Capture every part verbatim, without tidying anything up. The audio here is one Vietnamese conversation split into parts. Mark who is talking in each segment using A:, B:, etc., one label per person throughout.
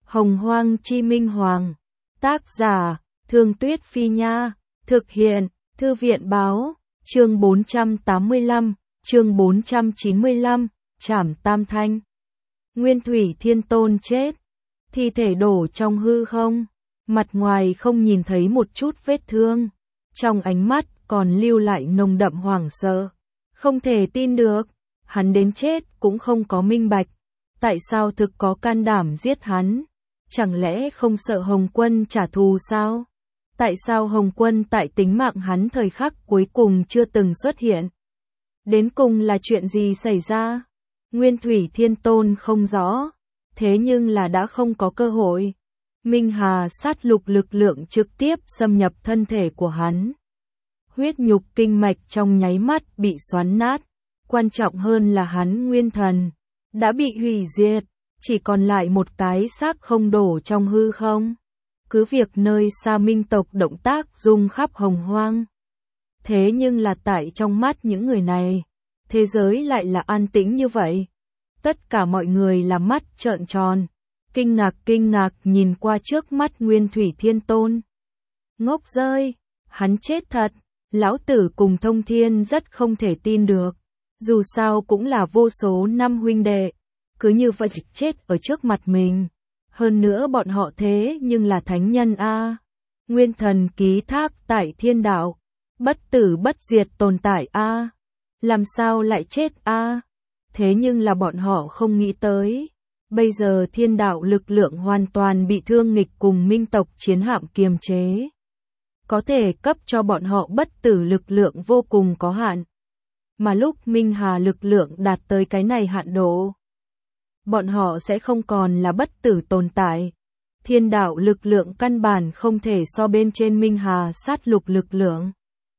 A: Hồng Hoang Chi Minh Hoàng. Tác giả, Thương Tuyết Phi Nha. Thực hiện, Thư viện Báo. Chương bốn trăm tám mươi lăm, chương bốn trăm chín mươi lăm, Trảm Tam Thanh. Nguyên Thủy Thiên Tôn chết. Thi thể đổ trong hư không. Mặt ngoài không nhìn thấy một chút vết thương. Trong ánh mắt còn lưu lại nồng đậm hoảng sợ. Không thể tin được. Hắn đến chết cũng không có minh bạch. Tại sao thực có can đảm giết hắn? Chẳng lẽ không sợ Hồng Quân trả thù sao? Tại sao Hồng Quân tại tính mạng hắn thời khắc cuối cùng chưa từng xuất hiện? Đến cùng là chuyện gì xảy ra? Nguyên Thủy Thiên Tôn không rõ. Thế nhưng là đã không có cơ hội. Minh Hà sát lục lực lượng trực tiếp xâm nhập thân thể của hắn. Huyết nhục kinh mạch trong nháy mắt bị xoắn nát. Quan trọng hơn là hắn nguyên thần đã bị hủy diệt, chỉ còn lại một cái xác không đổ trong hư không. Cứ việc nơi xa Minh tộc động tác rung khắp Hồng Hoang. Thế nhưng là tại trong mắt những người này, thế giới lại là an tĩnh như vậy. Tất cả mọi người là mắt trợn tròn, kinh ngạc kinh ngạc nhìn qua trước mắt Nguyên Thủy Thiên Tôn. Ngốc rơi, hắn chết thật. Lão tử cùng Thông Thiên rất không thể tin được. Dù sao cũng là vô số năm huynh đệ, cứ như vậy chết ở trước mặt mình. Hơn nữa bọn họ thế nhưng là thánh nhân a, nguyên thần ký thác tại thiên đạo, bất tử bất diệt tồn tại a, làm sao lại chết a? Thế nhưng là bọn họ không nghĩ tới, bây giờ thiên đạo lực lượng hoàn toàn bị thương nghịch cùng Minh tộc chiến hạm kiềm chế, có thể cấp cho bọn họ bất tử lực lượng vô cùng có hạn. Mà lúc Minh Hà lực lượng đạt tới cái này hạn độ, bọn họ sẽ không còn là bất tử tồn tại. Thiên đạo lực lượng căn bản không thể so bên trên Minh Hà sát lục lực lượng.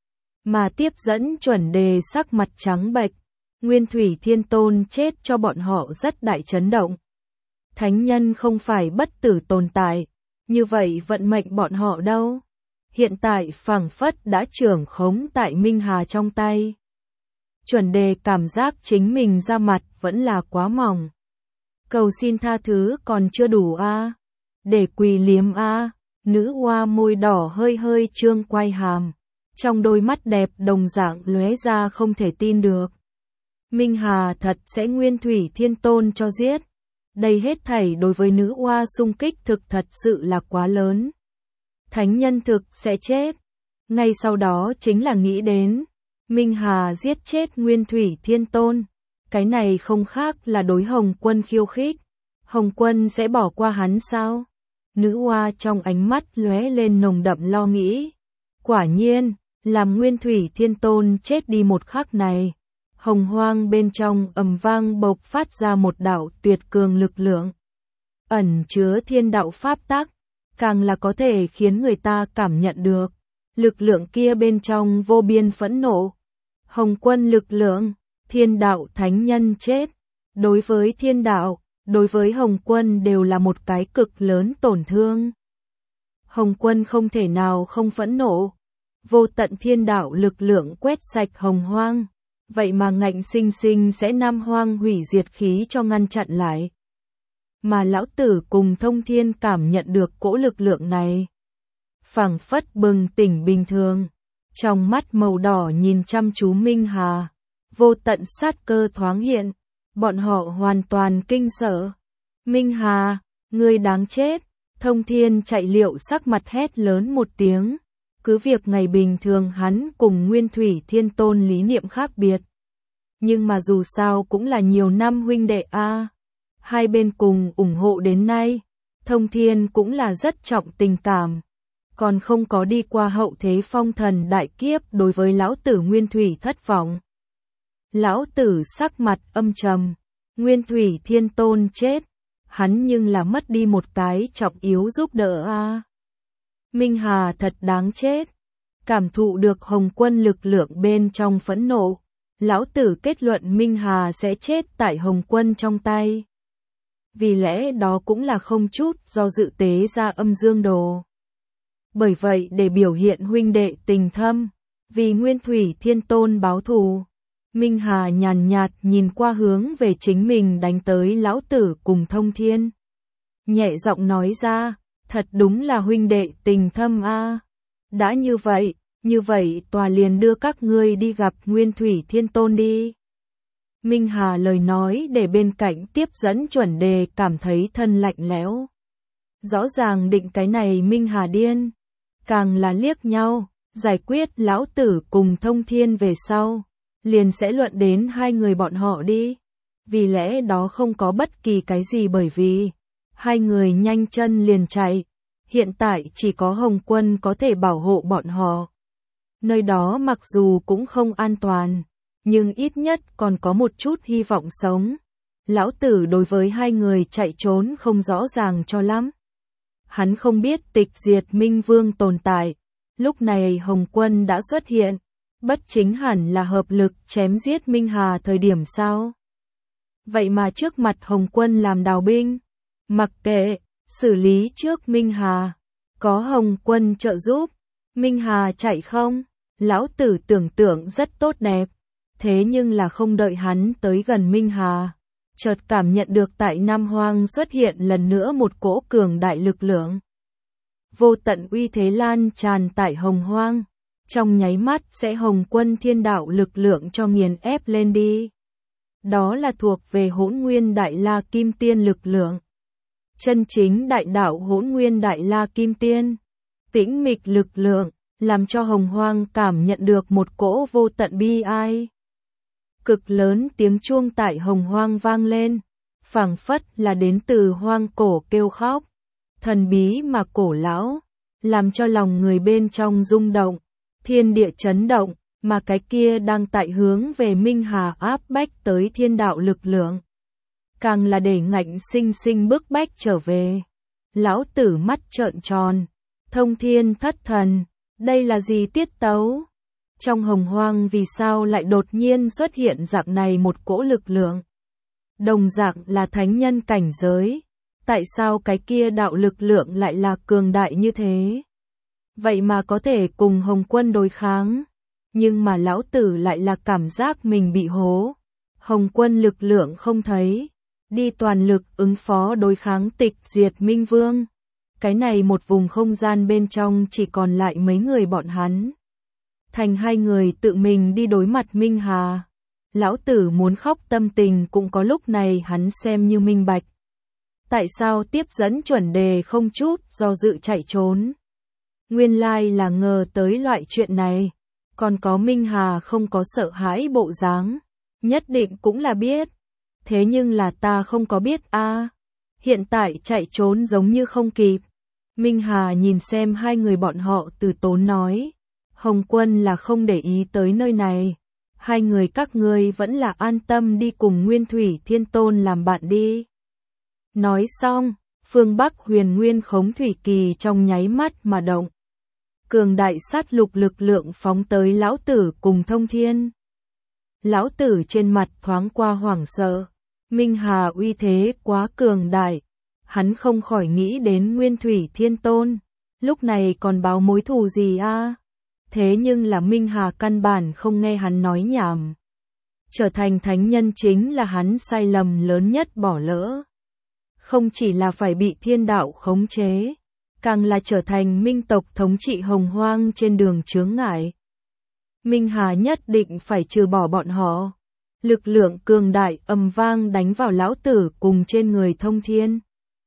A: Mà tiếp dẫn chuẩn đề sắc mặt trắng bệch, Nguyên Thủy Thiên Tôn chết cho bọn họ rất đại chấn động. Thánh nhân không phải bất tử tồn tại, như vậy vận mệnh bọn họ đâu? Hiện tại phảng phất đã trưởng khống tại Minh Hà trong tay. Chuẩn đề cảm giác chính mình ra mặt vẫn là quá mỏng. Cầu xin tha thứ còn chưa đủ a, à? Để quỳ liếm a, à? Nữ oa môi đỏ hơi hơi trương quay hàm, trong đôi mắt đẹp đồng dạng lóe ra không thể tin được. Minh Hà thật sẽ Nguyên Thủy Thiên Tôn cho giết. Đây hết thảy đối với nữ oa xung kích thực thật sự là quá lớn. Thánh nhân thực sẽ chết. Ngay sau đó chính là nghĩ đến Minh Hà giết chết Nguyên Thủy Thiên Tôn. Cái này không khác là đối Hồng Quân khiêu khích. Hồng Quân sẽ bỏ qua hắn sao? Nữ oa trong ánh mắt lóe lên nồng đậm lo nghĩ. Quả nhiên, làm Nguyên Thủy Thiên Tôn chết đi một khắc này, Hồng Hoang bên trong ầm vang bộc phát ra một đạo tuyệt cường lực lượng, ẩn chứa thiên đạo pháp tắc, càng là có thể khiến người ta cảm nhận được lực lượng kia bên trong vô biên phẫn nộ. Hồng Quân lực lượng, thiên đạo thánh nhân chết, đối với thiên đạo, đối với Hồng Quân đều là một cái cực lớn tổn thương. Hồng Quân không thể nào không phẫn nộ. Vô tận thiên đạo lực lượng quét sạch Hồng Hoang, vậy mà ngạnh sinh sinh sẽ Nam Hoang hủy diệt khí cho ngăn chặn lại. Mà lão tử cùng Thông Thiên cảm nhận được cỗ lực lượng này, phảng phất bừng tỉnh bình thường, trong mắt màu đỏ nhìn chăm chú Minh Hà, vô tận sát cơ thoáng hiện, bọn họ hoàn toàn kinh sợ. Minh Hà, ngươi đáng chết! Thông Thiên chạy liệu sắc mặt hét lớn một tiếng. Cứ việc ngày bình thường hắn cùng Nguyên Thủy Thiên Tôn lý niệm khác biệt, nhưng mà dù sao cũng là nhiều năm huynh đệ a, hai bên cùng ủng hộ đến nay, Thông Thiên cũng là rất trọng tình cảm, còn không có đi qua hậu thế phong thần đại kiếp đối với lão tử Nguyên Thủy thất vọng. Lão tử sắc mặt âm trầm, Nguyên Thủy Thiên Tôn chết, hắn nhưng là mất đi một cái trọng yếu giúp đỡ a. Minh Hà thật đáng chết. Cảm thụ được Hồng Quân lực lượng bên trong phẫn nộ, lão tử kết luận Minh Hà sẽ chết tại Hồng Quân trong tay. Vì lẽ đó cũng là không chút do dự tế ra âm dương đồ. Bởi vậy để biểu hiện huynh đệ tình thâm, vì Nguyên Thủy Thiên Tôn báo thù, Minh Hà nhàn nhạt nhìn qua hướng về chính mình đánh tới lão tử cùng Thông Thiên. nhẹ giọng nói ra, thật đúng là huynh đệ tình thâm a. Đã như vậy, như vậy tòa liền đưa các ngươi đi gặp Nguyên Thủy Thiên Tôn đi. Minh Hà lời nói để bên cạnh tiếp dẫn chuẩn đề cảm thấy thân lạnh lẽo. Rõ ràng định cái này Minh Hà điên, càng là liếc nhau, giải quyết lão tử cùng Thông Thiên về sau, liền sẽ luận đến hai người bọn họ đi. Vì lẽ đó không có bất kỳ cái gì bởi vì hai người nhanh chân liền chạy, hiện tại chỉ có Hồng Quân có thể bảo hộ bọn họ. Nơi đó mặc dù cũng không an toàn, nhưng ít nhất còn có một chút hy vọng sống. Lão tử đối với hai người chạy trốn không rõ ràng cho lắm. Hắn không biết tịch diệt Minh Vương tồn tại. Lúc này Hồng Quân đã xuất hiện, bất chính hẳn là hợp lực chém giết Minh Hà thời điểm sao? Vậy mà trước mặt Hồng Quân làm đào binh, mặc kệ, xử lý trước Minh Hà, có Hồng Quân trợ giúp, Minh Hà chạy không? Lão tử tưởng tượng rất tốt đẹp, thế nhưng là không đợi hắn tới gần Minh Hà, chợt cảm nhận được tại Nam Hoang xuất hiện lần nữa một cỗ cường đại lực lượng. Vô tận uy thế lan tràn tại Hồng Hoang, trong nháy mắt sẽ Hồng Quân thiên đạo lực lượng cho nghiền ép lên đi. Đó là thuộc về Hỗn Nguyên Đại La Kim Tiên lực lượng. Chân chính đại đạo Hỗn Nguyên Đại La Kim Tiên, tĩnh mịch lực lượng, làm cho Hồng Hoang cảm nhận được một cỗ vô tận bi ai. Cực lớn tiếng chuông tại Hồng Hoang vang lên, phảng phất là đến từ hoang cổ kêu khóc, thần bí mà cổ lão, làm cho lòng người bên trong rung động, thiên địa chấn động, mà cái kia đang tại hướng về Minh Hà áp bách tới thiên đạo lực lượng. Càng là để ngạnh sinh sinh bức bách trở về. Lão tử mắt trợn tròn, Thông Thiên thất thần, đây là gì tiết tấu? Trong Hồng Hoang vì sao lại đột nhiên xuất hiện dạng này một cỗ lực lượng? Đồng dạng là thánh nhân cảnh giới, tại sao cái kia đạo lực lượng lại là cường đại như thế? Vậy mà có thể cùng Hồng Quân đối kháng, nhưng mà lão tử lại là cảm giác mình bị hố. Hồng Quân lực lượng không thấy, đi toàn lực ứng phó đối kháng tịch diệt Minh Vương. Cái này một vùng không gian bên trong chỉ còn lại mấy người bọn hắn. Thành hai người tự mình đi đối mặt Minh Hà. Lão tử muốn khóc tâm tình cũng có lúc này hắn xem như minh bạch. Tại sao tiếp dẫn chuẩn đề không chút do dự chạy trốn? Nguyên lai là ngờ tới loại chuyện này. Còn có Minh Hà không có sợ hãi bộ dáng, nhất định cũng là biết. Thế nhưng là ta không có biết a. À. Hiện tại chạy trốn giống như không kịp. Minh Hà nhìn xem hai người bọn họ từ tốn nói. Hồng Quân là không để ý tới nơi này. Hai người các ngươi vẫn là an tâm đi cùng Nguyên Thủy Thiên Tôn làm bạn đi. Nói xong, phương Bắc huyền nguyên khống thủy kỳ trong nháy mắt mà động. Cường đại sát lục lực lượng phóng tới lão tử cùng Thông Thiên. Lão tử trên mặt thoáng qua hoảng sợ. Minh Hà uy thế quá cường đại. Hắn không khỏi nghĩ đến Nguyên Thủy Thiên Tôn. Lúc này còn báo mối thù gì a? À? Thế nhưng là Minh Hà căn bản không nghe hắn nói nhảm. Trở thành thánh nhân chính là hắn sai lầm lớn nhất bỏ lỡ. Không chỉ là phải bị thiên đạo khống chế, càng là trở thành minh tộc thống trị Hồng Hoang trên đường chướng ngại. Minh Hà nhất định phải trừ bỏ bọn họ. Lực lượng cường đại ầm vang đánh vào lão tử cùng trên người Thông Thiên.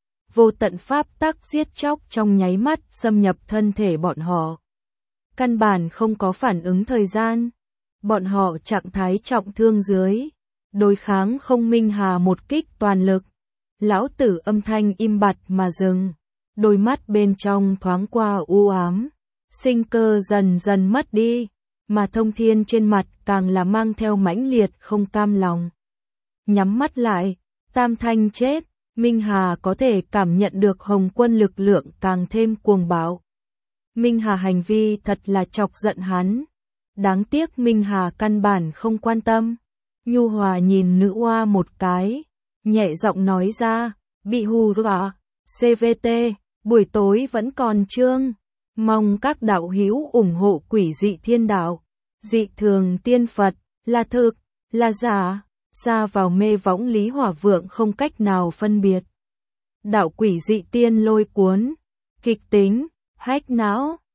A: Vô tận pháp tắc giết chóc trong nháy mắt xâm nhập thân thể bọn họ. Căn bản không có phản ứng thời gian. Bọn họ trạng thái trọng thương dưới. Đối kháng không Minh Hà một kích toàn lực. Lão tử âm thanh im bặt mà dừng. Đôi mắt bên trong thoáng qua u ám. Sinh cơ dần dần mất đi. Mà Thông Thiên trên mặt càng là mang theo mãnh liệt không cam lòng. Nhắm mắt lại. Tam thanh chết. Minh Hà có thể cảm nhận được Hồng Quân lực lượng càng thêm cuồng bạo. Minh Hà hành vi thật là chọc giận hắn. Đáng tiếc Minh Hà căn bản không quan tâm. Nhu Hòa nhìn nữ oa một cái, nhẹ giọng nói ra, bị hù dọa, xê vê tê, buổi tối vẫn còn chương. Mong các đạo hữu ủng hộ Quỷ Dị Thiên Đạo, dị thường tiên Phật, là thực, là giả, xa vào mê võng Lý Hỏa Vượng không cách nào phân biệt. đạo quỷ dị tiên lôi cuốn, kịch tính, hack não.